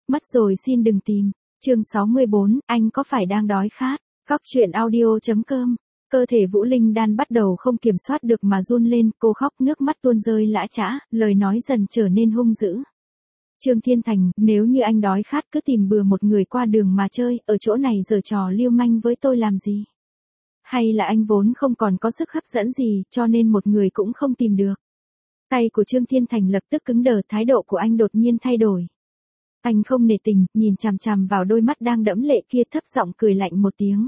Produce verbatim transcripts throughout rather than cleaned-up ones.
Mất rồi xin đừng tìm. Chương sáu mươi bốn, anh có phải đang đói khát? Cóc truyện audio.com. Cơ thể Vũ Linh Đan bắt đầu không kiểm soát được mà run lên, cô khóc nước mắt tuôn rơi lã chã, lời nói dần trở nên hung dữ. Trương Thiên Thành, nếu như anh đói khát cứ tìm bừa một người qua đường mà chơi, ở chỗ này giở trò lưu manh với tôi làm gì? Hay là anh vốn không còn có sức hấp dẫn gì, cho nên một người cũng không tìm được? Tay của Trương Thiên Thành lập tức cứng đờ, thái độ của anh đột nhiên thay đổi. Anh không nể tình, nhìn chằm chằm vào đôi mắt đang đẫm lệ kia, thấp giọng cười lạnh một tiếng.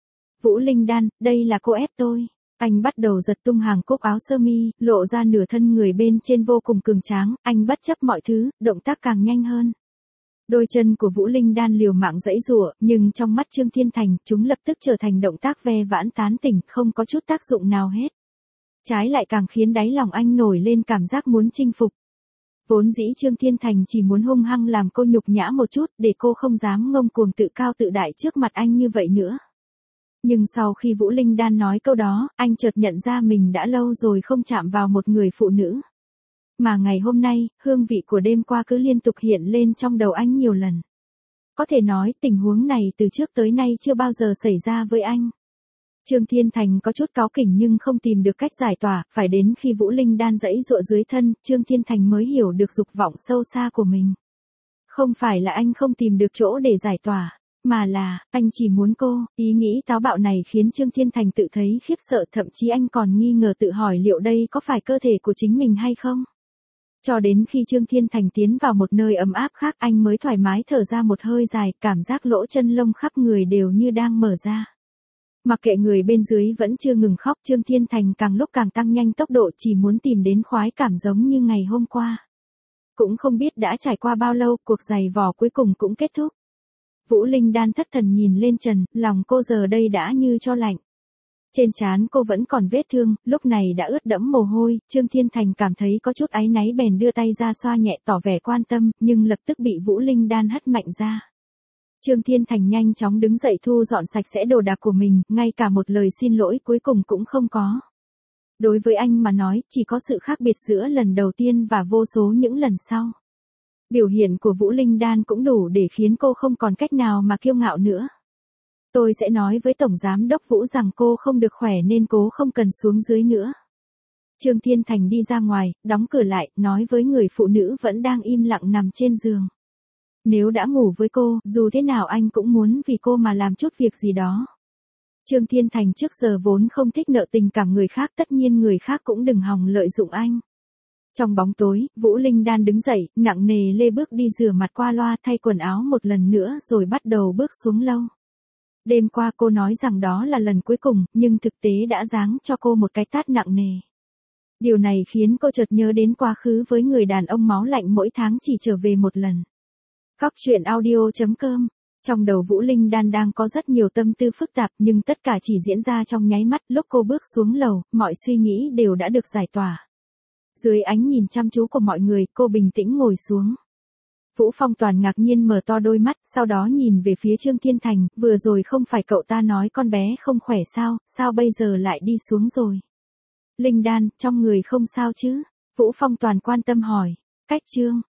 Vũ Linh Đan, đây là cô ép tôi. Anh bắt đầu giật tung hàng cúc áo sơ mi, lộ ra nửa thân người bên trên vô cùng cường tráng, anh bất chấp mọi thứ, động tác càng nhanh hơn. Đôi chân của Vũ Linh Đan liều mạng giãy giụa, nhưng trong mắt Trương Thiên Thành, chúng lập tức trở thành động tác ve vãn tán tỉnh, không có chút tác dụng nào hết. Trái lại càng khiến đáy lòng anh nổi lên cảm giác muốn chinh phục. Vốn dĩ Trương Thiên Thành chỉ muốn hung hăng làm cô nhục nhã một chút, để cô không dám ngông cuồng tự cao tự đại trước mặt anh như vậy nữa. Nhưng sau khi Vũ Linh Đan nói câu đó, anh chợt nhận ra mình đã lâu rồi không chạm vào một người phụ nữ. Mà ngày hôm nay, hương vị của đêm qua cứ liên tục hiện lên trong đầu anh nhiều lần. Có thể nói tình huống này từ trước tới nay chưa bao giờ xảy ra với anh. Trương Thiên Thành có chút cáu kỉnh nhưng không tìm được cách giải tỏa, phải đến khi Vũ Linh Đan giãy giụa dưới thân, Trương Thiên Thành mới hiểu được dục vọng sâu xa của mình. Không phải là anh không tìm được chỗ để giải tỏa, mà là, anh chỉ muốn cô. Ý nghĩ táo bạo này khiến Trương Thiên Thành tự thấy khiếp sợ, thậm chí anh còn nghi ngờ tự hỏi liệu đây có phải cơ thể của chính mình hay không. Cho đến khi Trương Thiên Thành tiến vào một nơi ấm áp khác, anh mới thoải mái thở ra một hơi dài, cảm giác lỗ chân lông khắp người đều như đang mở ra. Mặc kệ người bên dưới vẫn chưa ngừng khóc, Trương Thiên Thành càng lúc càng tăng nhanh tốc độ, chỉ muốn tìm đến khoái cảm giống như ngày hôm qua. Cũng không biết đã trải qua bao lâu, cuộc giày vò cuối cùng cũng kết thúc. Vũ Linh Đan thất thần nhìn lên trần, lòng cô giờ đây đã như cho lạnh. Trên trán cô vẫn còn vết thương, lúc này đã ướt đẫm mồ hôi, Trương Thiên Thành cảm thấy có chút áy náy bèn đưa tay ra xoa nhẹ tỏ vẻ quan tâm, nhưng lập tức bị Vũ Linh Đan hất mạnh ra. Trương Thiên Thành nhanh chóng đứng dậy thu dọn sạch sẽ đồ đạc của mình, ngay cả một lời xin lỗi cuối cùng cũng không có. Đối với anh mà nói, chỉ có sự khác biệt giữa lần đầu tiên và vô số những lần sau. Biểu hiện của Vũ Linh Đan cũng đủ để khiến cô không còn cách nào mà kiêu ngạo nữa. Tôi sẽ nói với Tổng Giám đốc Vũ rằng cô không được khỏe nên cố không cần xuống dưới nữa. Trương Thiên Thành đi ra ngoài, đóng cửa lại, nói với người phụ nữ vẫn đang im lặng nằm trên giường. Nếu đã ngủ với cô, dù thế nào anh cũng muốn vì cô mà làm chút việc gì đó. Trương Thiên Thành trước giờ vốn không thích nợ tình cảm người khác, tất nhiên người khác cũng đừng hòng lợi dụng anh. Trong bóng tối, Vũ Linh Đan đứng dậy, nặng nề lê bước đi rửa mặt qua loa, thay quần áo một lần nữa rồi bắt đầu bước xuống lâu. Đêm qua cô nói rằng đó là lần cuối cùng, nhưng thực tế đã giáng cho cô một cái tát nặng nề. Điều này khiến cô chợt nhớ đến quá khứ với người đàn ông máu lạnh mỗi tháng chỉ trở về một lần. Cóc truyện audio.com. Trong đầu Vũ Linh Đan đang có rất nhiều tâm tư phức tạp, nhưng tất cả chỉ diễn ra trong nháy mắt. Lúc cô bước xuống lầu, mọi suy nghĩ đều đã được giải tỏa. Dưới ánh nhìn chăm chú của mọi người, cô bình tĩnh ngồi xuống. Vũ Phong Toàn ngạc nhiên mở to đôi mắt, sau đó nhìn về phía Trương Thiên Thành, vừa rồi không phải cậu ta nói con bé không khỏe sao, sao bây giờ lại đi xuống rồi? Linh Đan, trong người không sao chứ? Vũ Phong Toàn quan tâm hỏi. Cách Trương